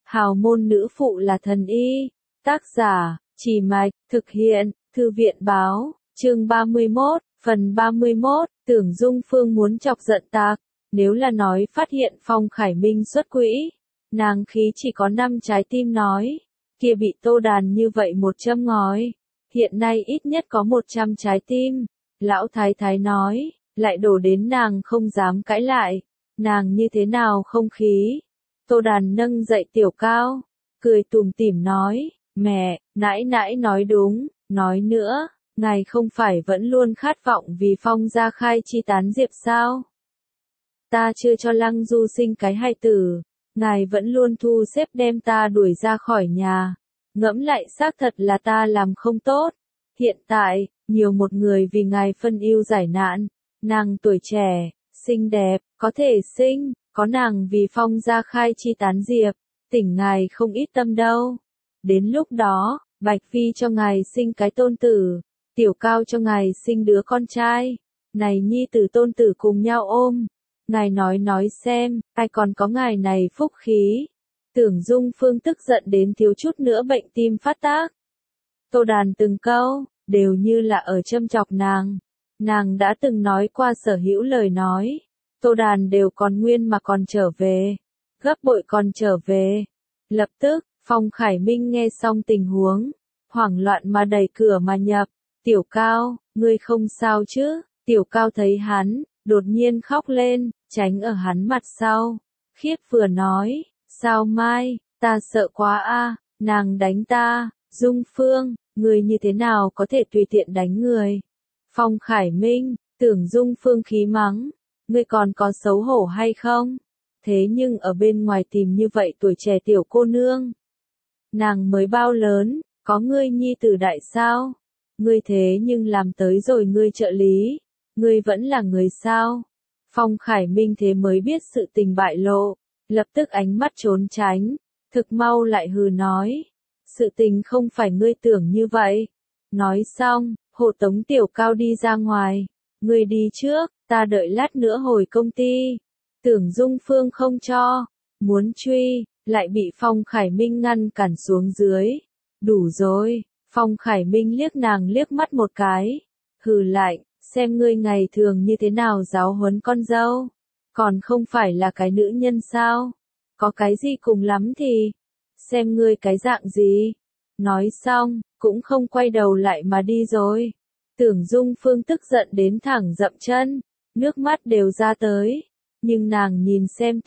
Hào môn nữ phụ là thần y. Tác giả, Trì Mạch, thực hiện, Thư viện báo, chương 31, phần 31, Tưởng Dung Phương muốn chọc giận Tạc. Nếu là nói phát hiện Phong Khải Minh xuất quỹ, nàng khí chỉ có 5 trái tim nói, kia bị Tô Đàn như vậy một châm ngói, hiện nay ít nhất có 100 trái tim. Lão Thái Thái nói, lại đổ đến nàng không dám cãi lại, nàng như thế nào không khí. Tô Đàn nâng dậy Tiểu Cao, cười tủm tỉm nói, mẹ, nãi nãi nói đúng, nói nữa, ngài không phải vẫn luôn khát vọng vì Phong gia khai chi tán diệp sao? Ta chưa cho Lăng Du sinh cái hài tử, ngài vẫn luôn thu xếp đem ta đuổi ra khỏi nhà. Ngẫm lại xác thật là ta làm không tốt. Hiện tại, nhiều một người vì ngài phân ưu giải nạn, nàng tuổi trẻ, xinh đẹp, có thể sinh, có nàng vì Phong gia khai chi tán diệp, tỉnh ngài không ít tâm đâu. Đến lúc đó, Bạch Phi cho ngài sinh cái tôn tử, Tiểu Cao cho ngài sinh đứa con trai, này nhi tử tôn tử cùng nhau ôm. Ngài nói xem, ai còn có ngài này phúc khí. Tưởng Dung Phương tức giận đến thiếu chút nữa bệnh tim phát tác. Tô Đàn từng câu, đều như là ở châm chọc nàng. Nàng đã từng nói qua sở hữu lời nói. Tô Đàn đều còn nguyên mà còn trở về. Gấp bội còn trở về. Lập tức, Phong Khải Minh nghe xong tình huống. Hoảng loạn mà đẩy cửa mà nhập. Tiểu Cao, ngươi không sao chứ? Tiểu Cao thấy hắn, đột nhiên khóc lên, tránh ở hắn mặt sau. Khiếp vừa nói, sao Mai, ta sợ quá a, nàng đánh ta. Dung Phương, ngươi như thế nào có thể tùy tiện đánh người? Phong Khải Minh, Tưởng Dung Phương khí mắng, ngươi còn có xấu hổ hay không? Thế nhưng ở bên ngoài tìm như vậy tuổi trẻ tiểu cô nương. Nàng mới bao lớn, có ngươi nhi tử đại sao? Ngươi thế nhưng làm tới rồi ngươi trợ lý, ngươi vẫn là người sao? Phong Khải Minh thế mới biết sự tình bại lộ, lập tức ánh mắt trốn tránh, thực mau lại hừ nói, sự tình không phải ngươi tưởng như vậy. Nói xong, hộ tống Tiểu Cao đi ra ngoài, ngươi đi trước, ta đợi lát nữa hồi công ty. Tưởng Dung Phương không cho, muốn truy, lại bị Phong Khải Minh ngăn cản xuống dưới. Đủ rồi, Phong Khải Minh liếc nàng liếc mắt một cái, hừ lạnh, xem ngươi ngày thường như thế nào giáo huấn con dâu, còn không phải là cái nữ nhân sao? Có cái gì cùng lắm thì, xem ngươi cái dạng gì. Nói xong, cũng không quay đầu lại mà đi rồi. Tưởng Dung Phương tức giận đến thẳng dậm chân, nước mắt đều ra tới. Nhưng nàng nhìn xem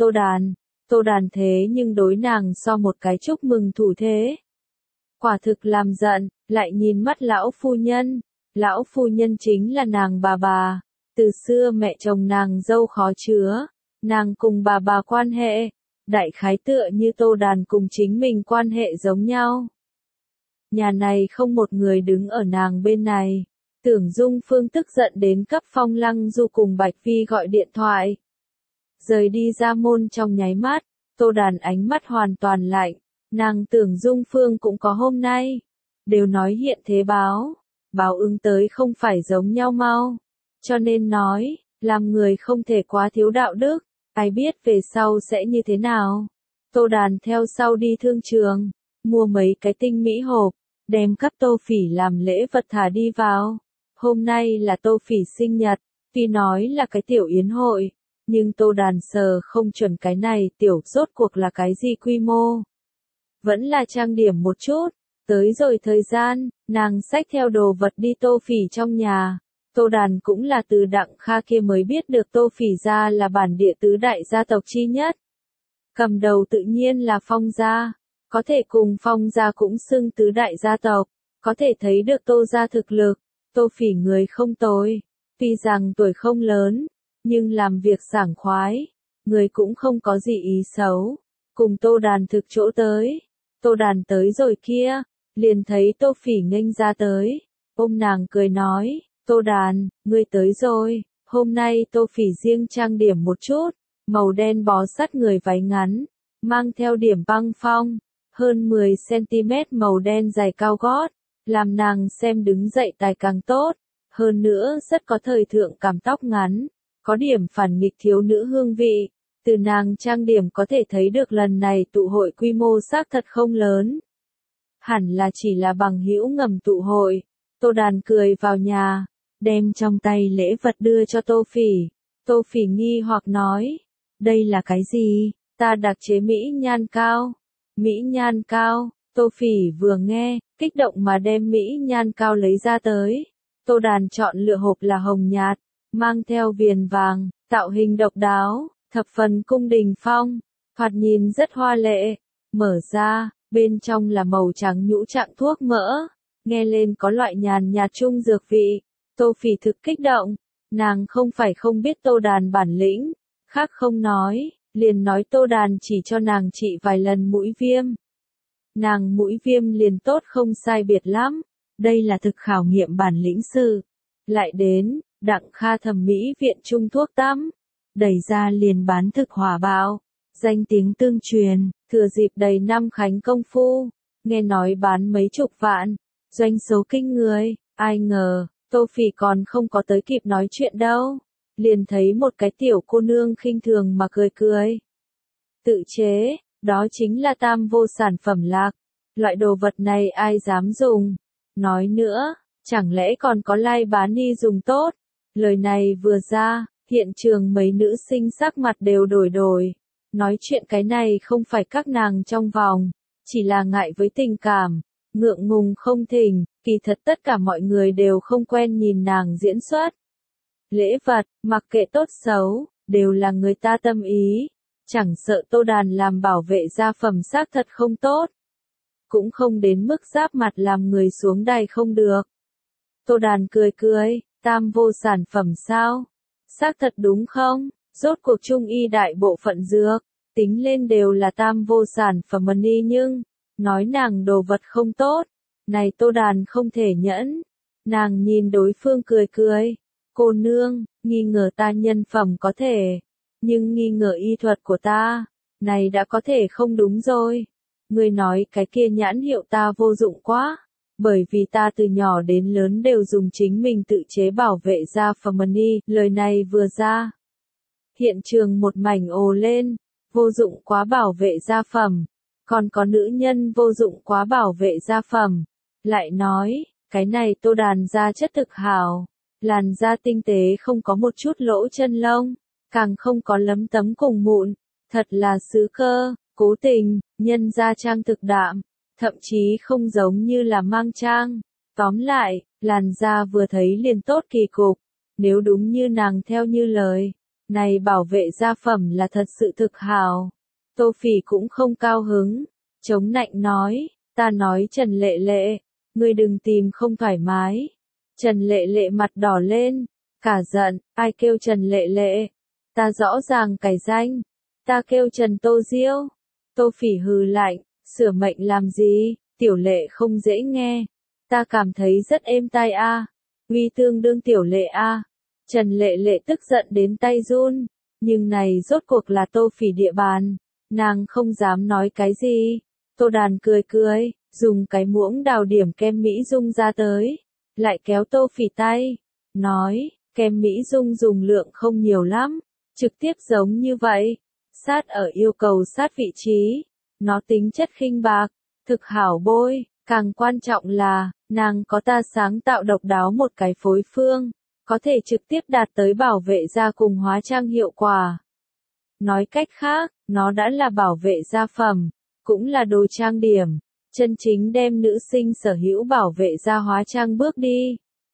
Tô Đàn thế nhưng đối nàng so một cái chúc mừng thủ thế. Quả thực làm giận, lại nhìn mắt lão phu nhân. Lão phu nhân chính là nàng bà, từ xưa mẹ chồng nàng dâu khó chứa, nàng cùng bà quan hệ, đại khái tựa như Tô Đàn cùng chính mình quan hệ giống nhau. Nhà này không một người đứng ở nàng bên này. Tưởng Dung Phương tức giận đến cấp Phong Lăng Du cùng Bạch Phi gọi điện thoại. Rời đi ra môn trong nháy mắt, Tô Đàn ánh mắt hoàn toàn lạnh, nàng Tưởng Dung Phương cũng có hôm nay. Đều nói hiện thế báo ứng tới không phải giống nhau mau. Cho nên nói, làm người không thể quá thiếu đạo đức, ai biết về sau sẽ như thế nào. Tô Đàn theo sau đi thương trường, mua mấy cái tinh mỹ hộp, đem cấp Tô Phỉ làm lễ vật thả đi vào. Hôm nay là Tô Phỉ sinh nhật, tuy nói là cái tiểu yến hội, nhưng Tô Đàn sờ không chuẩn cái này tiểu rốt cuộc là cái gì quy mô. Vẫn là trang điểm một chút. Tới rồi thời gian, nàng xách theo đồ vật đi Tô Phỉ trong nhà. Tô Đàn cũng là từ Đặng Kha kia mới biết được Tô Phỉ gia là bản địa tứ đại gia tộc chi nhất. Cầm đầu tự nhiên là Phong gia, có thể cùng Phong gia cũng xưng tứ đại gia tộc, có thể thấy được Tô gia thực lực. Tô Phỉ người không tồi, tuy rằng tuổi không lớn, nhưng làm việc sảng khoái, người cũng không có gì ý xấu, cùng Tô Đàn thực chỗ tới. Tô Đàn tới rồi kia, liền thấy Tô Phỉ nghênh ra tới, ôm nàng cười nói, Tô Đàn, ngươi tới rồi. Hôm nay Tô Phỉ riêng trang điểm một chút, màu đen bó sát người váy ngắn, mang theo điểm băng phong, hơn 10 cm màu đen dài cao gót, làm nàng xem đứng dậy tài càng tốt, hơn nữa rất có thời thượng cảm tóc ngắn, có điểm phản nghịch thiếu nữ hương vị. Từ nàng trang điểm có thể thấy được lần này tụ hội quy mô xác thật không lớn. Hẳn là chỉ là bằng hữu ngầm tụ hội. Tô Đàn cười vào nhà, đem trong tay lễ vật đưa cho Tô Phỉ. Tô Phỉ nghi hoặc nói, đây là cái gì? Ta đặc chế mỹ nhan cao. Mỹ nhan cao, Tô Phỉ vừa nghe, kích động mà đem mỹ nhan cao lấy ra tới. Tô Đàn chọn lựa hộp là hồng nhạt, mang theo viền vàng, tạo hình độc đáo, thập phần cung đình phong, thoạt nhìn rất hoa lệ. Mở ra, bên trong là màu trắng nhũ trạng thuốc mỡ, nghe lên có loại nhàn nhạt trung dược vị. Tô Phỉ thực kích động, nàng không phải không biết Tô Đàn bản lĩnh, khác không nói, liền nói Tô Đàn chỉ cho nàng trị vài lần mũi viêm. Nàng mũi viêm liền tốt không sai biệt lắm, đây là thực khảo nghiệm bản lĩnh sự. Lại đến, Đặng Kha thẩm mỹ viện trung thuốc tắm, đẩy ra liền bán thực hỏa bạo, danh tiếng tương truyền, thừa dịp đầy năm khánh công phu, nghe nói bán mấy chục vạn, doanh số kinh người, ai ngờ, Tô Phỉ còn không có tới kịp nói chuyện đâu, liền thấy một cái tiểu cô nương khinh thường mà cười cười. Tự chế, đó chính là tam vô sản phẩm lạc, loại đồ vật này ai dám dùng. Nói nữa, chẳng lẽ còn có lai bán ni dùng tốt. Lời này vừa ra, hiện trường mấy nữ sinh sắc mặt đều đổi. Nói chuyện cái này không phải các nàng trong vòng, chỉ là ngại với tình cảm, ngượng ngùng không thỉnh, kỳ thật tất cả mọi người đều không quen nhìn nàng diễn xuất. Lễ vật, mặc kệ tốt xấu, đều là người ta tâm ý, chẳng sợ Tô Đàn làm bảo vệ gia phẩm xác thật không tốt. Cũng không đến mức giáp mặt làm người xuống đài không được. Tô Đàn cười, tam vô sản phẩm sao? Xác thật đúng không? Rốt cuộc trung y đại bộ phận dược, tính lên đều là tam vô sản phẩm y nhưng, nói nàng đồ vật không tốt, này Tô Đàn không thể nhẫn. Nàng nhìn đối phương cười, cô nương, nghi ngờ ta nhân phẩm có thể, nhưng nghi ngờ y thuật của ta, này đã có thể không đúng rồi. Ngươi nói cái kia nhãn hiệu ta vô dụng quá, bởi vì ta từ nhỏ đến lớn đều dùng chính mình tự chế bảo vệ da phẩm y, lời này vừa ra. Hiện trường một mảnh ồ lên, vô dụng quá bảo vệ da phẩm, còn có nữ nhân vô dụng quá bảo vệ da phẩm. Lại nói, cái này Tô Đàn da chất thực hảo, làn da tinh tế không có một chút lỗ chân lông, càng không có lấm tấm cùng mụn, thật là sứ cơ. Cố tình, nhân da trang thực đạm, thậm chí không giống như là mang trang. Tóm lại, làn da vừa thấy liền tốt kỳ cục, nếu đúng như nàng theo như lời, này bảo vệ da phẩm là thật sự thực hảo. Tô Phỉ cũng không cao hứng, chống nạnh nói, ta nói Trần Lệ Lệ, ngươi đừng tìm không thoải mái. Trần Lệ Lệ mặt đỏ lên, cả giận, ai kêu Trần Lệ Lệ, ta rõ ràng cải danh, ta kêu Trần Tô Diêu. Tô Phỉ hừ lạnh, sửa mệnh làm gì, tiểu lệ không dễ nghe, ta cảm thấy rất êm tai a, uy tương đương tiểu lệ a. Trần Lệ Lệ tức giận đến tay run, nhưng này rốt cuộc là Tô Phỉ địa bàn, nàng không dám nói cái gì. Tô Đàn cười, dùng cái muỗng đào điểm kem Mỹ Dung ra tới, lại kéo Tô Phỉ tay, nói, kem Mỹ Dung dùng lượng không nhiều lắm, trực tiếp giống như vậy. Sát ở yêu cầu sát vị trí, nó tính chất khinh bạc, thực hảo bôi, càng quan trọng là, nàng có ta sáng tạo độc đáo một cái phối phương, có thể trực tiếp đạt tới bảo vệ da cùng hóa trang hiệu quả. Nói cách khác, nó đã là bảo vệ da phẩm, cũng là đồ trang điểm, chân chính đem nữ sinh sở hữu bảo vệ da hóa trang bước đi.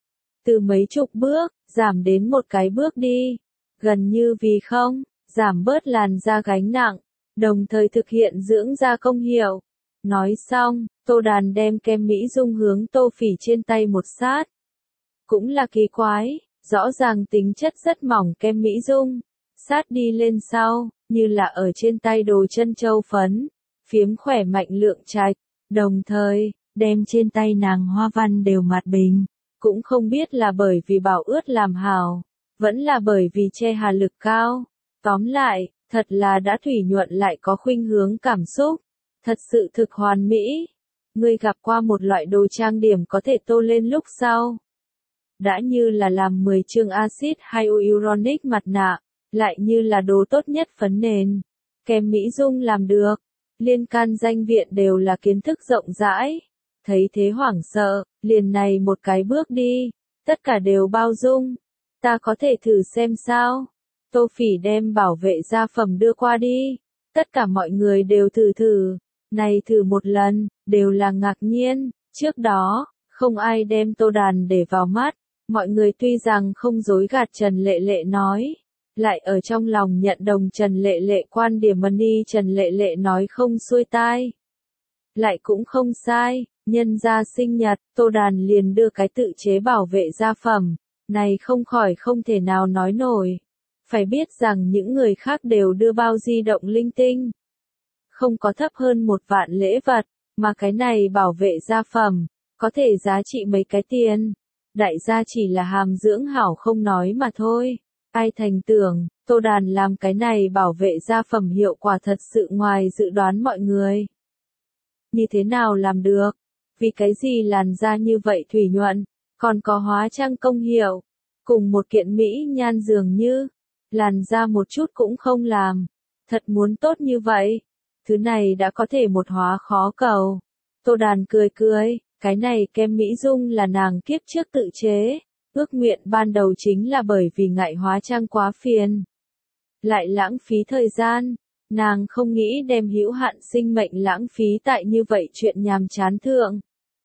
Từ mấy chục bước, giảm đến một cái bước đi, gần như vì không. Giảm bớt làn da gánh nặng, đồng thời thực hiện dưỡng da công hiệu. Nói xong, Tô Đàn đem kem Mỹ Dung hướng Tô Phỉ trên tay một sát. Cũng là kỳ quái, rõ ràng tính chất rất mỏng kem Mỹ Dung, sát đi lên sau, như là ở trên tay đồ chân châu phấn, phiếm khỏe mạnh lượng trạch, đồng thời, đem trên tay nàng hoa văn đều mặt bình, cũng không biết là bởi vì bảo ướt làm hào, vẫn là bởi vì che hà lực cao. Tóm lại, thật là đã thủy nhuận lại có khuynh hướng cảm xúc, thật sự thực hoàn mỹ. Ngươi gặp qua một loại đồ trang điểm có thể tô lên lúc sau. Đã như là làm 10 chương axit hyaluronic mặt nạ, lại như là đồ tốt nhất phấn nền. Kem Mỹ Dung làm được, liên can danh viện đều là kiến thức rộng rãi. Thấy thế hoảng sợ, liền này một cái bước đi, tất cả đều bao dung. Ta có thể thử xem sao? Tô Phỉ đem bảo vệ gia phẩm đưa qua đi. Tất cả mọi người đều thử. Này thử một lần, đều là ngạc nhiên. Trước đó, không ai đem Tô Đàn để vào mắt. Mọi người tuy rằng không dối gạt Trần Lệ Lệ nói, lại ở trong lòng nhận đồng Trần Lệ Lệ quan điểm Money. Trần Lệ Lệ nói không xuôi tai, lại cũng không sai. Nhân gia sinh nhật, Tô Đàn liền đưa cái tự chế bảo vệ gia phẩm. Này không khỏi không thể nào nói nổi. Phải biết rằng những người khác đều đưa bao di động linh tinh. Không có thấp hơn 1 vạn lễ vật, mà cái này bảo vệ gia phẩm, có thể giá trị mấy cái tiền. Đại gia chỉ là hàm dưỡng hảo không nói mà thôi. Ai thành tưởng, Tô Đàn làm cái này bảo vệ gia phẩm hiệu quả thật sự ngoài dự đoán mọi người. Như thế nào làm được? Vì cái gì làn da như vậy thủy nhuận, còn có hóa trang công hiệu, cùng một kiện mỹ nhan dường như, làn da một chút cũng không làm. Thật muốn tốt như vậy, thứ này đã có thể một hóa khó cầu. Tô Đàn cười, cái này kem Mỹ Dung là nàng kiếp trước tự chế, ước nguyện ban đầu chính là bởi vì ngại hóa trang quá phiền, lại lãng phí thời gian, nàng không nghĩ đem hữu hạn sinh mệnh lãng phí tại như vậy chuyện nhàm chán thượng.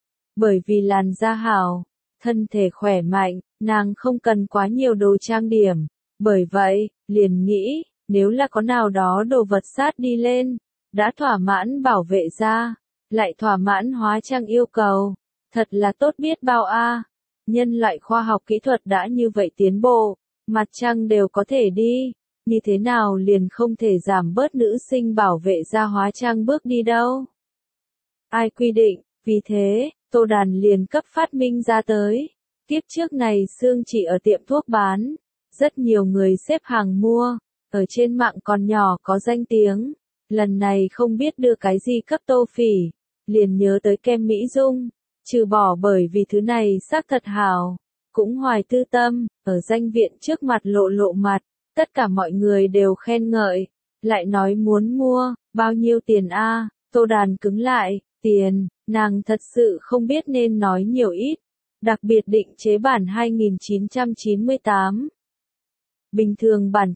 Bởi vì làn da hảo, thân thể khỏe mạnh, nàng không cần quá nhiều đồ trang điểm, bởi vậy, liền nghĩ, nếu là có nào đó đồ vật sát đi lên, đã thỏa mãn bảo vệ da, lại thỏa mãn hóa trang yêu cầu, thật là tốt biết bao a. Nhân loại khoa học kỹ thuật đã như vậy tiến bộ, mặt trăng đều có thể đi, như thế nào liền không thể giảm bớt nữ sinh bảo vệ da hóa trang bước đi đâu. Ai quy định, vì thế, Tô Đàn liền cấp phát minh ra tới. Kiếp trước này xương chỉ ở tiệm thuốc bán, rất nhiều người xếp hàng mua, ở trên mạng còn nhỏ có danh tiếng. Lần này không biết đưa cái gì cấp Tô Phỉ, liền nhớ tới kem Mỹ Dung, trừ bỏ bởi vì thứ này xác thật hảo, cũng hoài tư tâm, ở danh viện trước mặt lộ mặt, tất cả mọi người đều khen ngợi, lại nói muốn mua, bao nhiêu tiền a? Tô Đàn cứng lại, tiền, nàng thật sự không biết nên nói nhiều ít, đặc biệt định chế bản 2998. Bình thường bản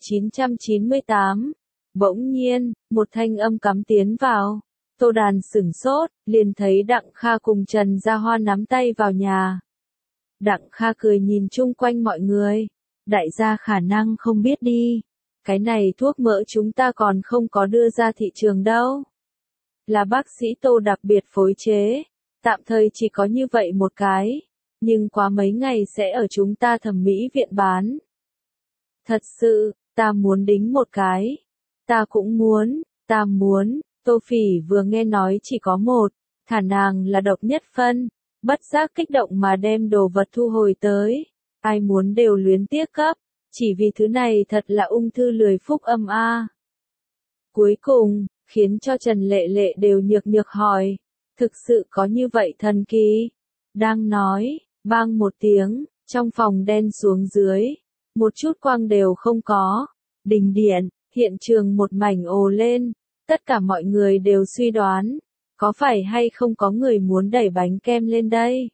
998. Bỗng nhiên, một thanh âm cắm tiến vào. Tô Đàn sửng sốt, liền thấy Đặng Kha cùng Trần Gia Hoa nắm tay vào nhà. Đặng Kha cười nhìn chung quanh mọi người. Đại gia khả năng không biết đi. Cái này thuốc mỡ chúng ta còn không có đưa ra thị trường đâu. Là bác sĩ Tô đặc biệt phối chế. Tạm thời chỉ có như vậy một cái. Nhưng quá mấy ngày sẽ ở chúng ta thẩm mỹ viện bán. Thật sự, ta muốn đính một cái. Ta cũng muốn, ta muốn. Tô Phỉ vừa nghe nói chỉ có một, thả nàng là độc nhất phân, bất giác kích động mà đem đồ vật thu hồi tới. Ai muốn đều luyến tiếc cấp, chỉ vì thứ này thật là ung thư lười phúc âm a. Cuối cùng, khiến cho Trần Lệ Lệ đều nhược hỏi, thực sự có như vậy thần kỳ? Đang nói, bang một tiếng, trong phòng đen xuống dưới, một chút quang đều không có. Đình điện, hiện trường một mảnh ồ lên. Tất cả mọi người đều suy đoán, có phải hay không có người muốn đẩy bánh kem lên đây?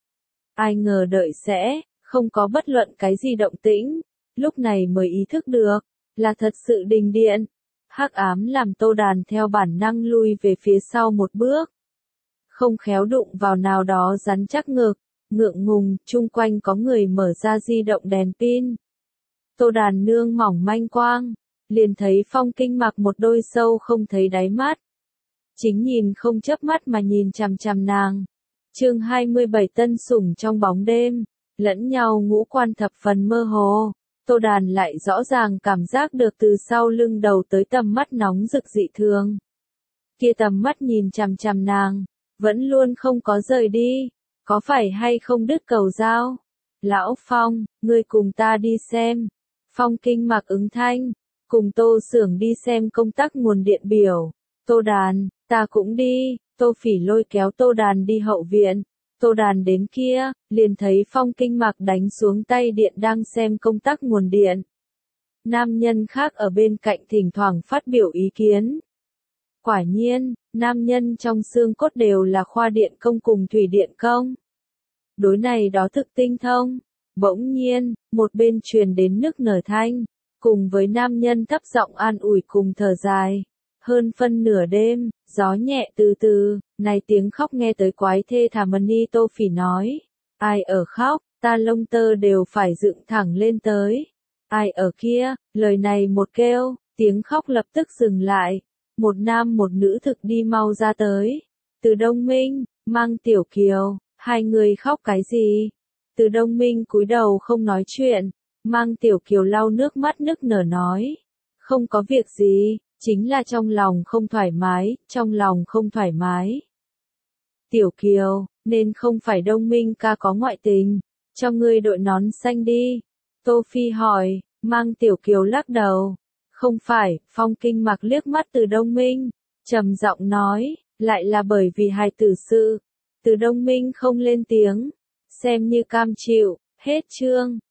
Ai ngờ đợi sẽ, không có bất luận cái gì động tĩnh, lúc này mới ý thức được, là thật sự đình điện. Hắc ám làm Tô Đàn theo bản năng lui về phía sau một bước. Không khéo đụng vào nào đó rắn chắc ngực, ngượng ngùng, chung quanh có người mở ra di động đèn pin. Tô Đàn nương mỏng manh quang. Liền thấy Phong Kinh mặc một đôi sâu không thấy đáy mắt. Chính nhìn không chớp mắt mà nhìn chằm chằm nàng. Chương 27 tân sủng trong bóng đêm, lẫn nhau ngũ quan thập phần mơ hồ. Tô Đàn lại rõ ràng cảm giác được từ sau lưng đầu tới tầm mắt nóng rực dị thường. Kia tầm mắt nhìn chằm chằm nàng, vẫn luôn không có rời đi. Có phải hay không đứt cầu dao? Lão Phong, ngươi cùng ta đi xem. Phong Kinh mặc ứng thanh. Cùng Tô Xưởng đi xem công tắc nguồn điện biểu. Tô Đàn, ta cũng đi. Tô Phỉ lôi kéo Tô Đàn đi hậu viện. Tô Đàn đến kia, liền thấy Phong Kinh mặc đánh xuống tay điện đang xem công tắc nguồn điện. Nam nhân khác ở bên cạnh thỉnh thoảng phát biểu ý kiến. Quả nhiên, nam nhân trong xương cốt đều là khoa điện công cùng thủy điện công. Đối này đó thực tinh thông. Bỗng nhiên, một bên truyền đến nức nở thanh, cùng với nam nhân thấp giọng an ủi cùng thở dài. Hơn phân nửa đêm, gió nhẹ từ từ, này tiếng khóc nghe tới quái thê thảm. Ni Tô Phỉ nói, ai ở khóc, ta lông tơ đều phải dựng thẳng lên tới. Ai ở kia, lời này một kêu, tiếng khóc lập tức dừng lại. Một nam một nữ thực đi mau ra tới. Từ Đông Minh, mang Tiểu Kiều, hai người khóc cái gì? Từ Đông Minh cúi đầu không nói chuyện, mang Tiểu Kiều lau nước mắt nức nở nói. Không có việc gì, chính là trong lòng không thoải mái, trong lòng không thoải mái. Tiểu Kiều, nên không phải Đông Minh ca có ngoại tình, cho ngươi đội nón xanh đi. Tô Phi hỏi, mang Tiểu Kiều lắc đầu. Không phải, Phong Kinh Mặc liếc mắt Từ Đông Minh, trầm giọng nói, lại là bởi vì hài tử sự. Từ Đông Minh không lên tiếng, xem như cam chịu, hết chương.